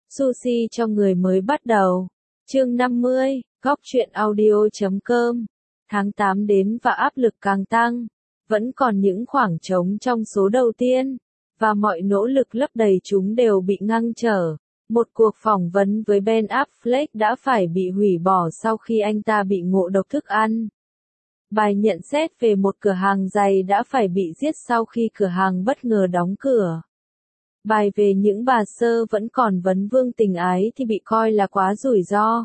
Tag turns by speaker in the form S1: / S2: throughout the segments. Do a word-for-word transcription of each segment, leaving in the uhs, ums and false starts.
S1: Sushi cho người mới bắt đầu. Chương năm mươi, góc truyện audio.com. Tháng tám đến và áp lực càng tăng. Vẫn còn những khoảng trống trong số đầu tiên, và mọi nỗ lực lấp đầy chúng đều bị ngăn trở. Một cuộc phỏng vấn với Ben Affleck đã phải bị hủy bỏ sau khi anh ta bị ngộ độc thức ăn. Bài nhận xét về một cửa hàng giày đã phải bị giết sau khi cửa hàng bất ngờ đóng cửa. Bài về những bà sơ vẫn còn vấn vương tình ái thì bị coi là quá rủi ro.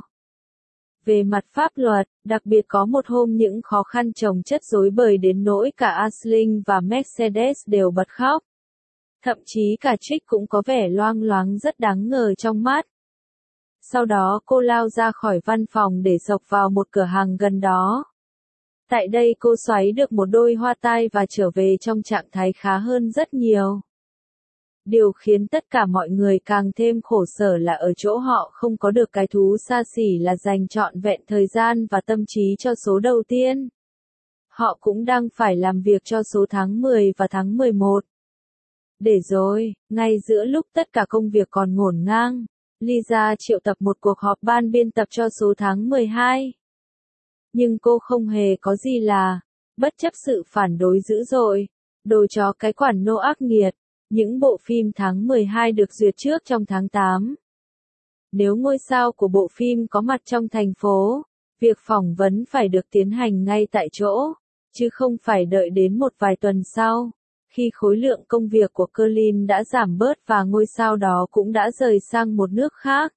S1: Về mặt pháp luật, đặc biệt có một hôm những khó khăn chồng chất rối bời đến nỗi cả Aisling và Mercedes đều bật khóc. Thậm chí cả Trick cũng có vẻ loang loáng rất đáng ngờ trong mắt. Sau đó cô lao ra khỏi văn phòng để xộc vào một cửa hàng gần đó. Tại đây cô xoáy được một đôi hoa tai và trở về trong trạng thái khá hơn rất nhiều. Điều khiến tất cả mọi người càng thêm khổ sở là ở chỗ họ không có được cái thú xa xỉ là dành trọn vẹn thời gian và tâm trí cho số đầu tiên. Họ cũng đang phải làm việc cho số tháng mười và tháng mười một. Để rồi, ngay giữa lúc tất cả công việc còn ngổn ngang, Lisa triệu tập một cuộc họp ban biên tập cho số tháng mười hai. Nhưng cô không hề có gì là, bất chấp sự phản đối dữ dội, đồ chó cái quản nô ác nghiệt, những bộ phim tháng mười hai được duyệt trước trong tháng tám. Nếu ngôi sao của bộ phim có mặt trong thành phố, việc phỏng vấn phải được tiến hành ngay tại chỗ, chứ không phải đợi đến một vài tuần sau, khi khối lượng công việc của Colin đã giảm bớt và ngôi sao đó cũng đã rời sang một nước khác.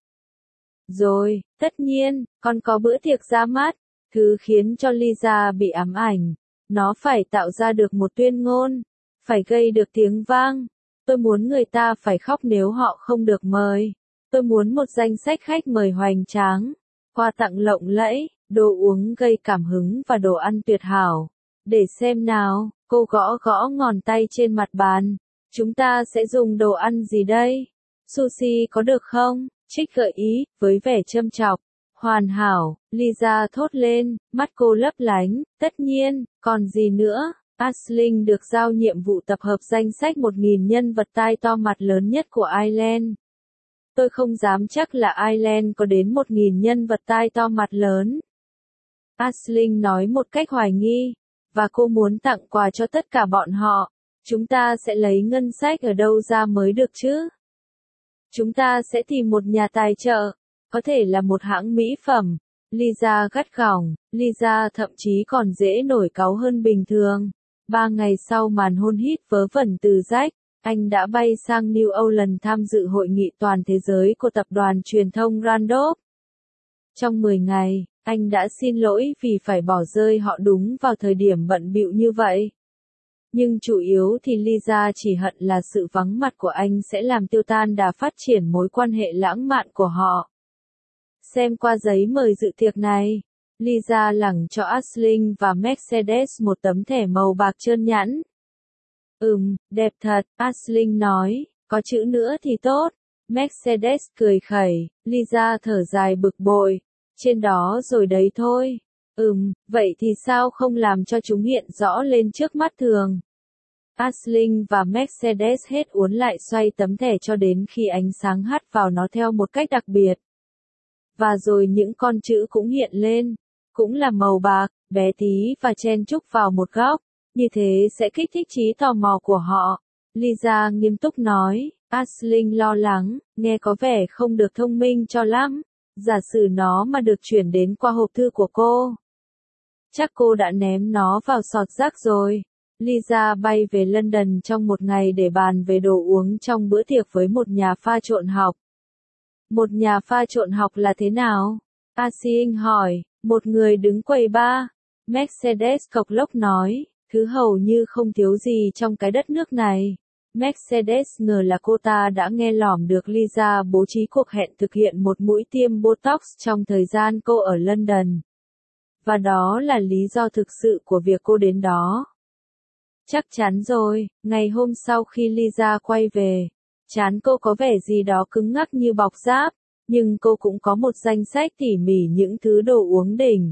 S1: Rồi, tất nhiên, còn có bữa tiệc ra mắt, thứ khiến cho Lisa bị ám ảnh. Nó phải tạo ra được một tuyên ngôn, phải gây được tiếng vang. Tôi muốn người ta phải khóc nếu họ không được mời. Tôi muốn một danh sách khách mời hoành tráng, quà tặng lộng lẫy, đồ uống gây cảm hứng và đồ ăn tuyệt hảo. Để xem nào, cô gõ gõ ngón tay trên mặt bàn. Chúng ta sẽ dùng đồ ăn gì đây? Sushi có được không? Trích gợi ý, với vẻ châm chọc. Hoàn hảo, Lisa thốt lên, mắt cô lấp lánh, tất nhiên, còn gì nữa? Aisling được giao nhiệm vụ tập hợp danh sách một nghìn nhân vật tai to mặt lớn nhất của Ireland. Tôi không dám chắc là Ireland có đến một nghìn nhân vật tai to mặt lớn. Aisling nói một cách hoài nghi, và cô muốn tặng quà cho tất cả bọn họ. Chúng ta sẽ lấy ngân sách ở đâu ra mới được chứ? Chúng ta sẽ tìm một nhà tài trợ, có thể là một hãng mỹ phẩm. Lisa gắt gỏng, Lisa thậm chí còn dễ nổi cáu hơn bình thường. Ba ngày sau màn hôn hít vớ vẩn từ Jack, anh đã bay sang New Orleans tham dự hội nghị toàn thế giới của tập đoàn truyền thông Randolph. Trong mười ngày, anh đã xin lỗi vì phải bỏ rơi họ đúng vào thời điểm bận bịu như vậy. Nhưng chủ yếu thì Lisa chỉ hận là sự vắng mặt của anh sẽ làm tiêu tan đà phát triển mối quan hệ lãng mạn của họ. Xem qua giấy mời dự tiệc này, Lisa lẳng cho Aisling và Mercedes một tấm thẻ màu bạc trơn nhẵn. Ừm, đẹp thật, Aisling nói, có chữ nữa thì tốt. Mercedes cười khẩy, Lisa thở dài bực bội, trên đó rồi đấy thôi. Ừm, vậy thì sao không làm cho chúng hiện rõ lên trước mắt thường? Aisling và Mercedes hết uốn lại xoay tấm thẻ cho đến khi ánh sáng hắt vào nó theo một cách đặc biệt. Và rồi những con chữ cũng hiện lên, cũng là màu bạc, bé tí và chen chúc vào một góc, như thế sẽ kích thích trí tò mò của họ. Lisa nghiêm túc nói, Aisling lo lắng, nghe có vẻ không được thông minh cho lắm, giả sử nó mà được chuyển đến qua hộp thư của cô. Chắc cô đã ném nó vào sọt rác rồi. Lisa bay về London trong một ngày để bàn về đồ uống trong bữa tiệc với một nhà pha trộn học. Một nhà pha trộn học là thế nào? Aisling hỏi, một người đứng quầy bar. Mercedes cộc lốc nói, thứ hầu như không thiếu gì trong cái đất nước này. Mercedes ngờ là cô ta đã nghe lỏm được Lisa bố trí cuộc hẹn thực hiện một mũi tiêm Botox trong thời gian cô ở London. Và đó là lý do thực sự của việc cô đến đó. Chắc chắn rồi, ngày hôm sau khi Lisa quay về, trán cô có vẻ gì đó cứng ngắc như bọc giáp, nhưng cô cũng có một danh sách tỉ mỉ những thứ đồ uống đỉnh.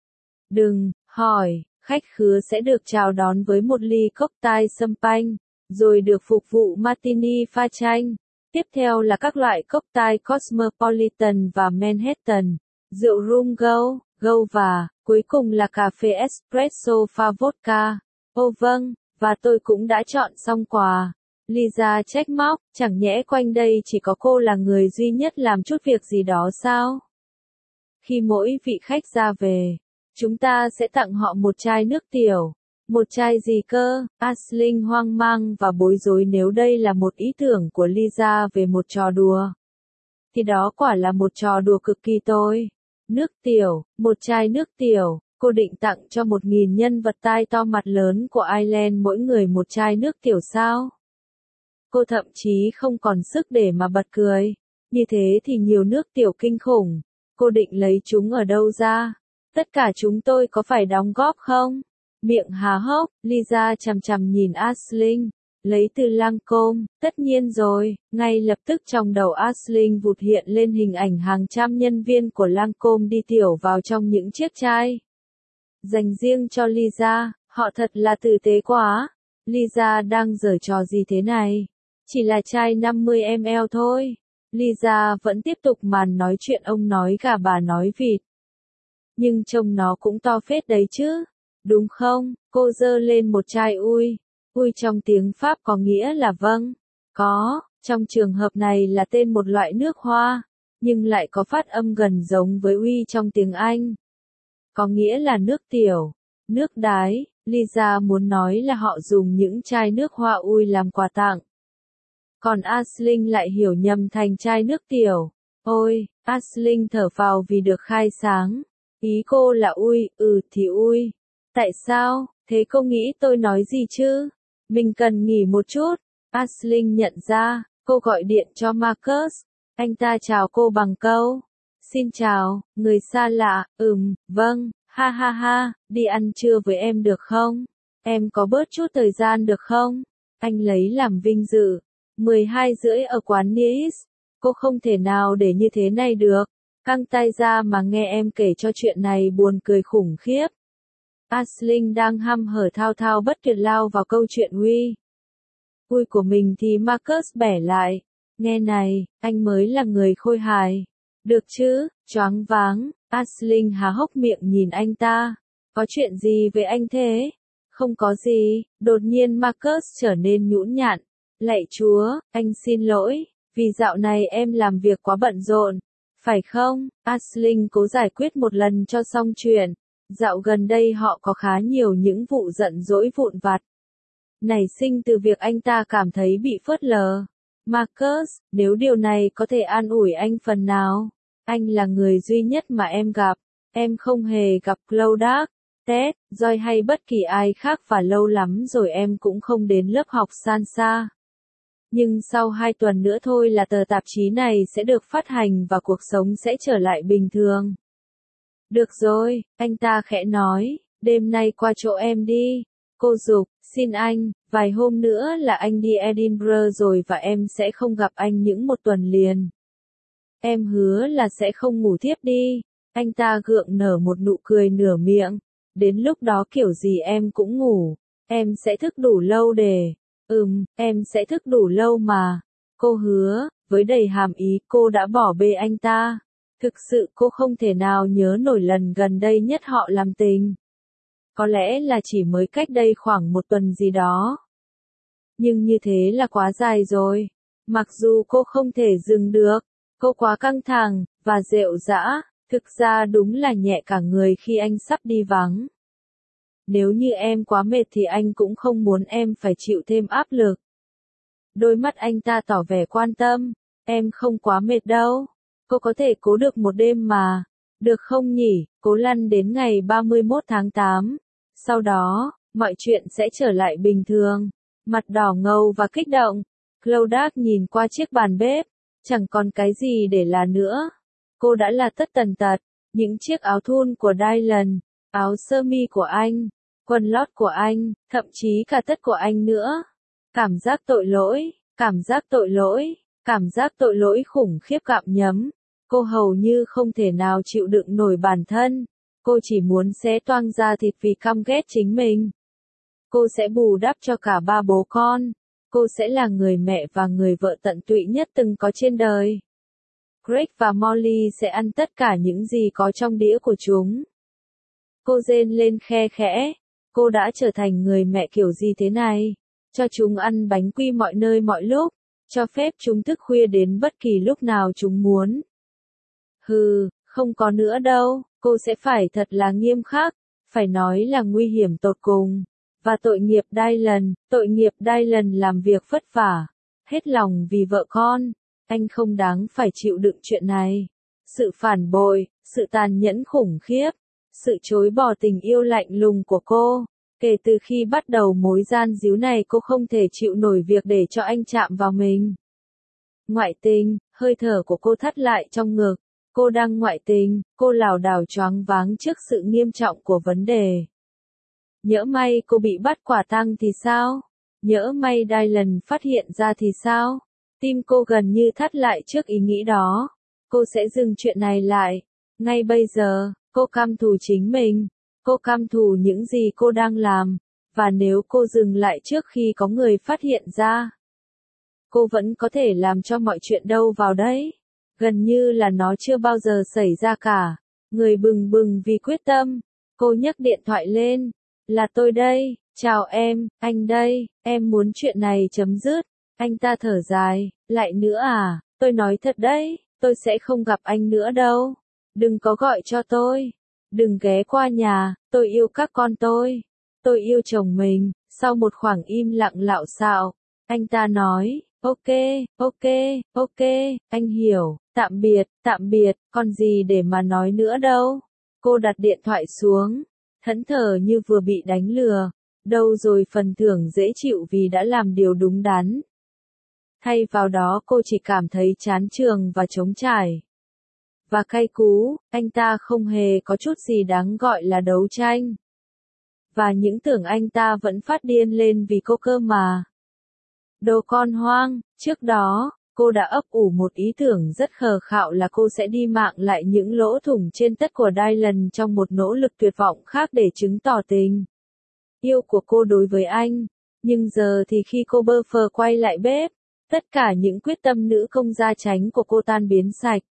S1: Đừng, hỏi, khách khứa sẽ được chào đón với một ly cocktail champagne, rồi được phục vụ martini pha chanh. Tiếp theo là các loại cocktail Cosmopolitan và Manhattan, rượu rum go, go và, cuối cùng là cà phê espresso pha vodka. Ồ vâng, và tôi cũng đã chọn xong quà. Lisa trách móc, chẳng nhẽ quanh đây chỉ có cô là người duy nhất làm chút việc gì đó sao? Khi mỗi vị khách ra về, chúng ta sẽ tặng họ một chai nước tiểu. Một chai gì cơ? Aisling hoang mang và bối rối nếu đây là một ý tưởng của Lisa về một trò đùa. Thì đó quả là một trò đùa cực kỳ tồi. Nước tiểu, một chai nước tiểu, cô định tặng cho một nghìn nhân vật tai to mặt lớn của Ireland mỗi người một chai nước tiểu sao? Cô thậm chí không còn sức để mà bật cười. Như thế thì nhiều nước tiểu kinh khủng. Cô định lấy chúng ở đâu ra? Tất cả chúng tôi có phải đóng góp không? Miệng há hốc, Lisa chằm chằm nhìn Aisling. Lấy từ Lancôme, tất nhiên rồi, ngay lập tức trong đầu Aisling vụt hiện lên hình ảnh hàng trăm nhân viên của Lancôme đi tiểu vào trong những chiếc chai. Dành riêng cho Lisa, họ thật là tử tế quá. Lisa đang giở trò gì thế này? Chỉ là chai năm mươi mi li lít thôi. Lisa vẫn tiếp tục màn nói chuyện ông nói gà bà nói vịt. Nhưng trông nó cũng to phết đấy chứ. Đúng không? Cô giơ lên một chai ui. Ui trong tiếng Pháp có nghĩa là vâng. Có, trong trường hợp này là tên một loại nước hoa. Nhưng lại có phát âm gần giống với ui trong tiếng Anh. Có nghĩa là nước tiểu, nước đái. Lisa muốn nói là họ dùng những chai nước hoa ui làm quà tặng. Còn Aisling lại hiểu nhầm thành chai nước tiểu. Ôi, Aisling thở phào vì được khai sáng. Ý cô là ui, ừ thì ui. Tại sao, thế cô nghĩ tôi nói gì chứ? Mình cần nghỉ một chút. Aisling nhận ra, cô gọi điện cho Marcus. Anh ta chào cô bằng câu. Xin chào, người xa lạ, ừm, vâng, ha ha ha, đi ăn trưa với em được không? Em có bớt chút thời gian được không? Anh lấy làm vinh dự. mười hai rưỡi ở quán Nice. Cô không thể nào để như thế này được. Căng tay ra mà nghe em kể cho chuyện này buồn cười khủng khiếp. Aisling đang hăm hở thao thao bất tuyệt lao vào câu chuyện Huy. Vui của mình thì Marcus bẻ lại. Nghe này, anh mới là người khôi hài. Được chứ, choáng váng. Aisling há hốc miệng nhìn anh ta. Có chuyện gì với anh thế? Không có gì. Đột nhiên Marcus trở nên nhũn nhặn. Lạy Chúa, anh xin lỗi, vì dạo này em làm việc quá bận rộn. Phải không? Aisling cố giải quyết một lần cho xong chuyện. Dạo gần đây họ có khá nhiều những vụ giận dỗi vụn vặt. Nảy sinh từ việc anh ta cảm thấy bị phớt lờ. Marcus, nếu điều này có thể an ủi anh phần nào. Anh là người duy nhất mà em gặp. Em không hề gặp Claude, Ted, Joy hay bất kỳ ai khác và lâu lắm rồi em cũng không đến lớp học salsa. Nhưng sau hai tuần nữa thôi là tờ tạp chí này sẽ được phát hành và cuộc sống sẽ trở lại bình thường. Được rồi, anh ta khẽ nói, đêm nay qua chỗ em đi. Cô giục, xin anh, vài hôm nữa là anh đi Edinburgh rồi và em sẽ không gặp anh những một tuần liền. Em hứa là sẽ không ngủ thiếp đi. Anh ta gượng nở một nụ cười nửa miệng. Đến lúc đó kiểu gì em cũng ngủ. Em sẽ thức đủ lâu để... Ừm, em sẽ thức đủ lâu mà. Cô hứa, với đầy hàm ý cô đã bỏ bê anh ta. Thực sự cô không thể nào nhớ nổi lần gần đây nhất họ làm tình. Có lẽ là chỉ mới cách đây khoảng một tuần gì đó. Nhưng như thế là quá dài rồi. Mặc dù cô không thể dừng được, cô quá căng thẳng, và rệu rã, thực ra đúng là nhẹ cả người khi anh sắp đi vắng. Nếu như em quá mệt thì anh cũng không muốn em phải chịu thêm áp lực. Đôi mắt anh ta tỏ vẻ quan tâm, em không quá mệt đâu. Cô có thể cố được một đêm mà. Được không nhỉ, cố lăn đến ngày ba mươi mốt tháng tám. Sau đó, mọi chuyện sẽ trở lại bình thường. Mặt đỏ ngầu và kích động. Claude nhìn qua chiếc bàn bếp. Chẳng còn cái gì để là nữa. Cô đã là tất tần tật. Những chiếc áo thun của Dylan, áo sơ mi của anh, quần lót của anh, thậm chí cả tất của anh nữa. Cảm giác tội lỗi, cảm giác tội lỗi, cảm giác tội lỗi khủng khiếp gặm nhấm. Cô hầu như không thể nào chịu đựng nổi bản thân. Cô chỉ muốn xé toang ra thịt vì căm ghét chính mình. Cô sẽ bù đắp cho cả ba bố con. cô sẽ là người mẹ và người vợ tận tụy nhất từng có trên đời. Greg và Molly sẽ ăn tất cả những gì có trong đĩa của chúng. Cô rên lên khe khẽ. Cô đã trở thành người mẹ kiểu gì thế này? Cho chúng ăn bánh quy mọi nơi mọi lúc. Cho phép chúng thức khuya đến bất kỳ lúc nào chúng muốn. Hừ, không có nữa đâu. Cô sẽ phải thật là nghiêm khắc. Phải nói là nguy hiểm tột cùng. Và tội nghiệp Dylan, tội nghiệp Dylan làm việc vất vả. Hết lòng vì vợ con. Anh không đáng phải chịu đựng chuyện này. Sự phản bội, sự tàn nhẫn khủng khiếp. Sự chối bỏ tình yêu lạnh lùng của cô. Kể từ khi bắt đầu mối gian díu này cô không thể chịu nổi việc để cho anh chạm vào mình. Ngoại tình, hơi thở của cô thắt lại trong ngực. Cô đang ngoại tình, cô lảo đảo choáng váng trước sự nghiêm trọng của vấn đề. Nhỡ may cô bị bắt quả tang thì sao? Nhỡ may Dylan phát hiện ra thì sao? Tim cô gần như thắt lại trước ý nghĩ đó. Cô sẽ dừng chuyện này lại. Ngay bây giờ, cô căm thù chính mình. Cô căm thù những gì cô đang làm. Và nếu cô dừng lại trước khi có người phát hiện ra, cô vẫn có thể làm cho mọi chuyện đâu vào đấy. Gần như là nó chưa bao giờ xảy ra cả. Người bừng bừng vì quyết tâm. Cô nhấc điện thoại lên. Là tôi đây. Chào em, anh đây. Em muốn chuyện này chấm dứt. Anh ta thở dài. Lại nữa à? Tôi nói thật đấy. Tôi sẽ không gặp anh nữa đâu. Đừng có gọi cho tôi. Đừng ghé qua nhà. Tôi yêu các con tôi. Tôi yêu chồng mình. Sau một khoảng im lặng lạo xạo, anh ta nói. Ok, ok, ok, anh hiểu. Tạm biệt, tạm biệt. Còn gì để mà nói nữa đâu. Cô đặt điện thoại xuống. Thẫn thờ như vừa bị đánh lừa. Đâu rồi phần thưởng dễ chịu vì đã làm điều đúng đắn. Thay vào đó cô chỉ cảm thấy chán chường và trống trải. Và cay cú, anh ta không hề có chút gì đáng gọi là đấu tranh. Và những tưởng anh ta vẫn phát điên lên vì cô cơ mà. Đồ con hoang, trước đó, cô đã ấp ủ một ý tưởng rất khờ khạo là cô sẽ đi mạng lại những lỗ thủng trên tất của Dylan trong một nỗ lực tuyệt vọng khác để chứng tỏ tình yêu của cô đối với anh. Nhưng giờ thì khi cô bơ phờ quay lại bếp, tất cả những quyết tâm nữ công gia tránh của cô tan biến sạch.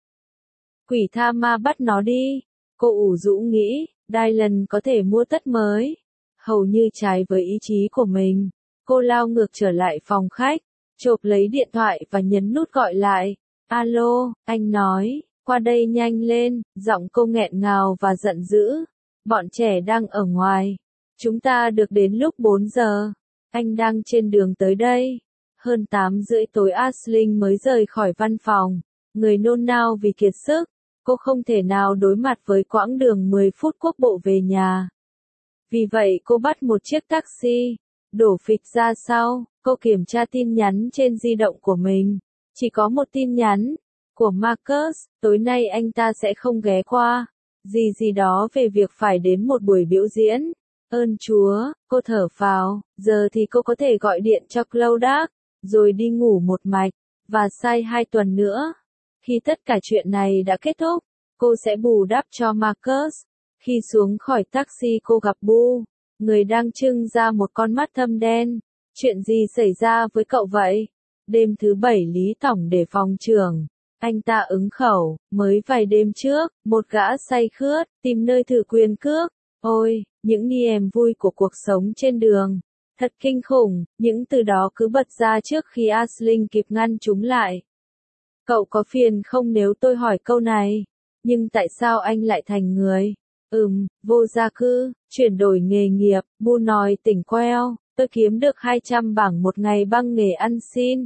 S1: Quỷ tha ma bắt nó đi. Cô ủ rũ nghĩ, Dylan có thể mua tất mới. Hầu như trái với ý chí của mình. Cô lao ngược trở lại phòng khách, chộp lấy điện thoại và nhấn nút gọi lại. Alo, anh nói, qua đây nhanh lên, giọng cô nghẹn ngào và giận dữ. Bọn trẻ đang ở ngoài. Chúng ta được đến lúc bốn giờ. Anh đang trên đường tới đây. Hơn tám rưỡi tối Aisling mới rời khỏi văn phòng. Người nôn nao vì kiệt sức. Cô không thể nào đối mặt với quãng đường mười phút quốc bộ về nhà. Vì vậy cô bắt một chiếc taxi. Đổ phịch ra sau, cô kiểm tra tin nhắn trên di động của mình. Chỉ có một tin nhắn của Marcus, tối nay anh ta sẽ không ghé qua. Gì gì đó về việc phải đến một buổi biểu diễn. Ơn Chúa, cô thở phào, giờ thì cô có thể gọi điện cho Claudak, rồi đi ngủ một mạch, và sai hai tuần nữa. Khi tất cả chuyện này đã kết thúc, cô sẽ bù đắp cho Marcus. Khi xuống khỏi taxi cô gặp Bu, người đang trưng ra một con mắt thâm đen. Chuyện gì xảy ra với cậu vậy? Đêm thứ bảy Lý Tổng để phòng trưởng. Anh ta ứng khẩu, mới vài đêm trước, một gã say khướt, tìm nơi thử quyền cước. Ôi, những niềm vui của cuộc sống trên đường. Thật kinh khủng, những từ đó cứ bật ra trước khi Aisling kịp ngăn chúng lại. Cậu có phiền không nếu tôi hỏi câu này? Nhưng tại sao anh lại thành người? Ừm, vô gia cư, chuyển đổi nghề nghiệp, Bu nói tỉnh queo, tôi kiếm được hai trăm bảng một ngày bằng nghề ăn xin.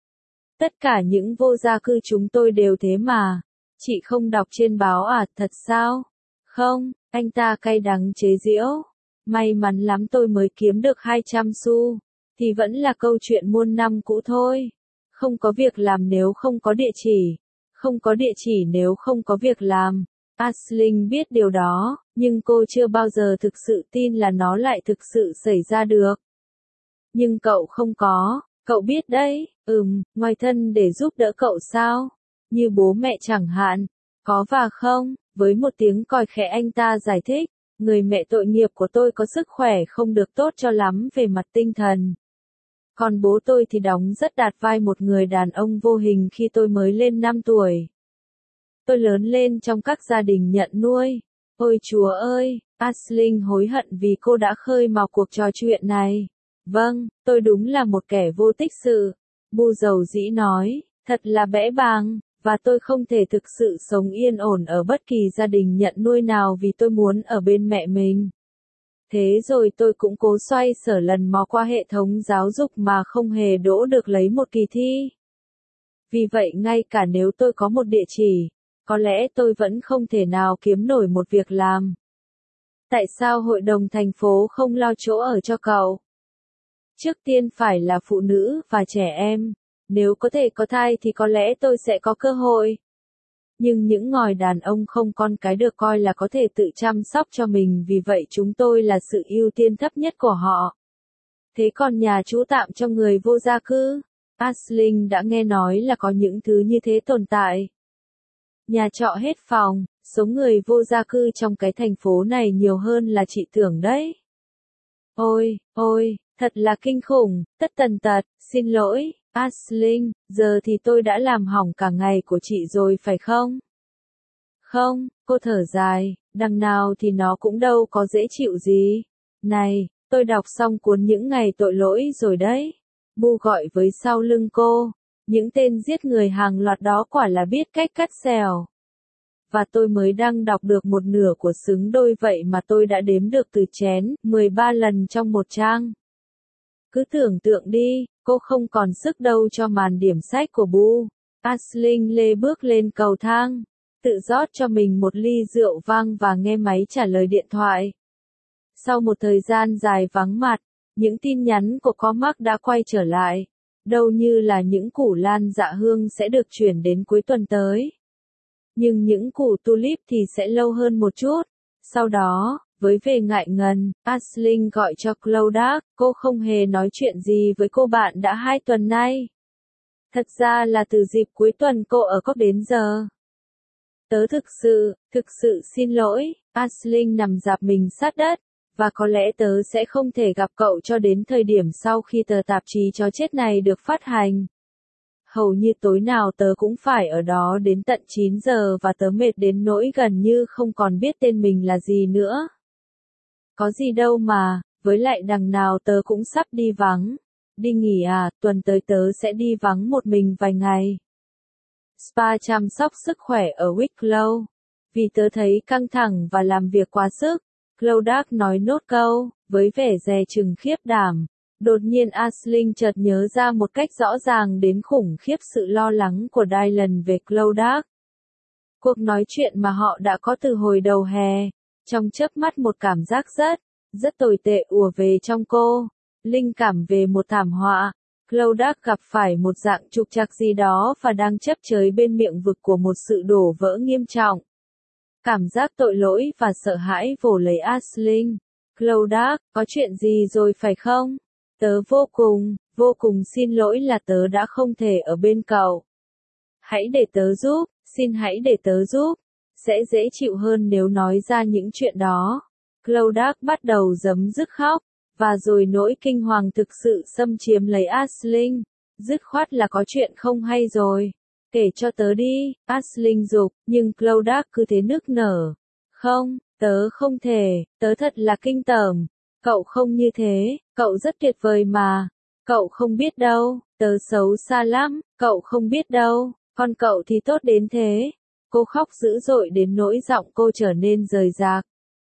S1: Tất cả những vô gia cư chúng tôi đều thế mà. Chị không đọc trên báo à, thật sao? Không, anh ta cay đắng chế giễu. May mắn lắm tôi mới kiếm được hai trăm xu. Thì vẫn là câu chuyện muôn năm cũ thôi. Không có việc làm nếu không có địa chỉ. Không có địa chỉ nếu không có việc làm. Aisling biết điều đó, nhưng cô chưa bao giờ thực sự tin là nó lại thực sự xảy ra được. Nhưng cậu không có, cậu biết đấy, ừm, ngoài thân để giúp đỡ cậu sao? Như bố mẹ chẳng hạn, có và không? Với một tiếng còi khẽ anh ta giải thích, người mẹ tội nghiệp của tôi có sức khỏe không được tốt cho lắm về mặt tinh thần. Còn bố tôi thì đóng rất đạt vai một người đàn ông vô hình khi tôi mới lên năm tuổi. Tôi lớn lên trong các gia đình nhận nuôi. Ôi Chúa ơi, Aisling hối hận vì cô đã khơi mào cuộc trò chuyện này. Vâng, tôi đúng là một kẻ vô tích sự. Bu dầu dĩ nói, thật là bẽ bàng, và tôi không thể thực sự sống yên ổn ở bất kỳ gia đình nhận nuôi nào vì tôi muốn ở bên mẹ mình. Thế rồi tôi cũng cố xoay sở lần mò qua hệ thống giáo dục mà không hề đỗ được lấy một kỳ thi. Vì vậy ngay cả nếu tôi có một địa chỉ, có lẽ tôi vẫn không thể nào kiếm nổi một việc làm. Tại sao hội đồng thành phố không lo chỗ ở cho cậu? Trước tiên phải là phụ nữ và trẻ em. Nếu có thể có thai thì có lẽ tôi sẽ có cơ hội. Nhưng những ngòi đàn ông không con cái được coi là có thể tự chăm sóc cho mình, vì vậy chúng tôi là sự ưu tiên thấp nhất của họ. Thế còn nhà trú tạm cho người vô gia cư? Aisling đã nghe nói là có những thứ như thế tồn tại. Nhà trọ hết phòng, số người vô gia cư trong cái thành phố này nhiều hơn là chị tưởng đấy. Ôi, ôi, thật là kinh khủng, tất tần tật, xin lỗi, Aisling, giờ thì tôi đã làm hỏng cả ngày của chị rồi phải không? Không, cô thở dài, đằng nào thì nó cũng đâu có dễ chịu gì. Này, tôi đọc xong cuốn Những Ngày Tội Lỗi rồi đấy. Bu gọi với sau lưng cô, những tên giết người hàng loạt đó quả là biết cách cắt xẻo. Và tôi mới đang đọc được một nửa của Xứng Đôi vậy mà tôi đã đếm được từ chén, mười ba lần trong một trang. Cứ tưởng tượng đi, cô không còn sức đâu cho màn điểm sách của Bu. Aisling lê bước lên cầu thang, tự rót cho mình một ly rượu vang và nghe máy trả lời điện thoại. Sau một thời gian dài vắng mặt, những tin nhắn của Cormac đã quay trở lại. Đâu như là những củ lan dạ hương sẽ được chuyển đến cuối tuần tới. Nhưng những củ tulip thì sẽ lâu hơn một chút. Sau đó, với vẻ ngại ngần, Aisling gọi cho Clodagh, cô không hề nói chuyện gì với cô bạn đã hai tuần nay. Thật ra là từ dịp cuối tuần cô ở Cốc đến giờ. Tớ thực sự, thực sự xin lỗi, Aisling nằm rạp mình sát đất, và có lẽ tớ sẽ không thể gặp cậu cho đến thời điểm sau khi tờ tạp chí chó chết này được phát hành. Hầu như tối nào tớ cũng phải ở đó đến tận chín giờ và tớ mệt đến nỗi gần như không còn biết tên mình là gì nữa. Có gì đâu mà, với lại đằng nào tớ cũng sắp đi vắng. Đi nghỉ à, tuần tới tớ sẽ đi vắng một mình vài ngày. Spa chăm sóc sức khỏe ở Wicklow. Vì tớ thấy căng thẳng và làm việc quá sức, Clodagh nói nốt câu, với vẻ dè chừng khiếp đảm. Đột nhiên Aisling chợt nhớ ra một cách rõ ràng đến khủng khiếp sự lo lắng của Dylan về Clodagh. Cuộc nói chuyện mà họ đã có từ hồi đầu hè, trong chớp mắt một cảm giác rất, rất tồi tệ ùa về trong cô. Linh cảm về một thảm họa. Clodagh gặp phải một dạng trục trặc gì đó và đang chấp chới bên miệng vực của một sự đổ vỡ nghiêm trọng. Cảm giác tội lỗi và sợ hãi vồ lấy Aisling. Clodagh, có chuyện gì rồi phải không? Tớ vô cùng, vô cùng xin lỗi là tớ đã không thể ở bên cậu. Hãy để tớ giúp, xin hãy để tớ giúp. Sẽ dễ chịu hơn nếu nói ra những chuyện đó. Clodagh bắt đầu giấm dứt khóc, và rồi nỗi kinh hoàng thực sự xâm chiếm lấy Aisling. Dứt khoát là có chuyện không hay rồi. Kể cho tớ đi, Aisling giục, nhưng Clodagh cứ thế nức nở. Không, tớ không thể, tớ thật là kinh tởm. Cậu không như thế, cậu rất tuyệt vời mà. Cậu không biết đâu, tớ xấu xa lắm, cậu không biết đâu, còn cậu thì tốt đến thế. Cô khóc dữ dội đến nỗi giọng cô trở nên rời rạc.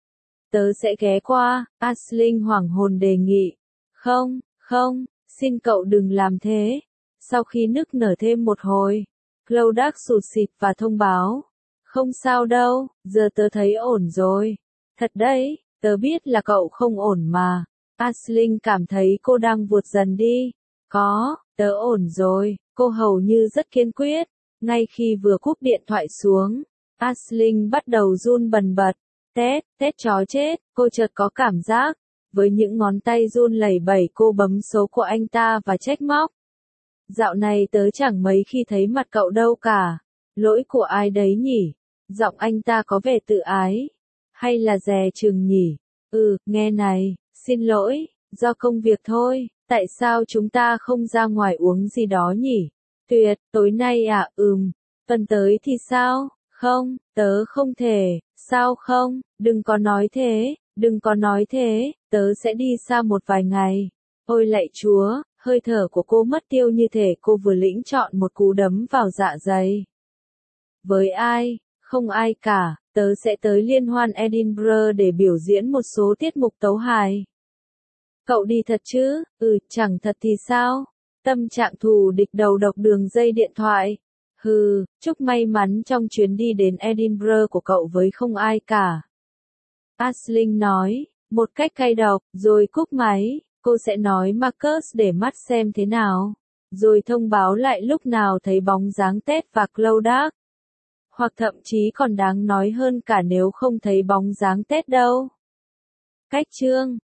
S1: Tớ sẽ ghé qua, Aisling hoảng hồn đề nghị. Không, không, xin cậu đừng làm thế. Sau khi nức nở thêm một hồi, Clodagh sụt sịt và thông báo. Không sao đâu, giờ tớ thấy ổn rồi. Thật đấy, tớ biết là cậu không ổn mà. Aisling cảm thấy cô đang vụt dần đi. Có, tớ ổn rồi, cô hầu như rất kiên quyết. Ngay khi vừa cúp điện thoại xuống, Aisling bắt đầu run bần bật. Tét, tét chó chết, cô chợt có cảm giác. Với những ngón tay run lẩy bẩy cô bấm số của anh ta và trách móc. Dạo này tớ chẳng mấy khi thấy mặt cậu đâu cả. Lỗi của ai đấy nhỉ? Giọng anh ta có vẻ tự ái. Hay là dè chừng nhỉ? Ừ, nghe này, xin lỗi, do công việc thôi, Tại sao chúng ta không ra ngoài uống gì đó nhỉ? Tuyệt, tối nay à, ừm. Tuần tới thì sao? Không, tớ không thể. Sao không? Đừng có nói thế, đừng có nói thế, tớ sẽ đi xa một vài ngày. Ôi lạy Chúa, hơi thở của cô mất tiêu như thể cô vừa lĩnh chọn một cú đấm vào dạ dày. Với ai? Không ai cả, tớ sẽ tới liên hoan Edinburgh để biểu diễn một số tiết mục tấu hài. Cậu đi thật chứ? Ừ, chẳng thật thì sao? Tâm trạng thù địch đầu độc đường dây điện thoại. Hừ, chúc may mắn trong chuyến đi đến Edinburgh của cậu với không ai cả. Aisling nói, một cách cay độc, rồi cúp máy, cô sẽ nói Marcus để mắt xem thế nào. Rồi thông báo lại lúc nào thấy bóng dáng Ted và Claude. Hoặc thậm chí còn đáng nói hơn cả nếu không thấy bóng dáng Ted đâu. Cách chương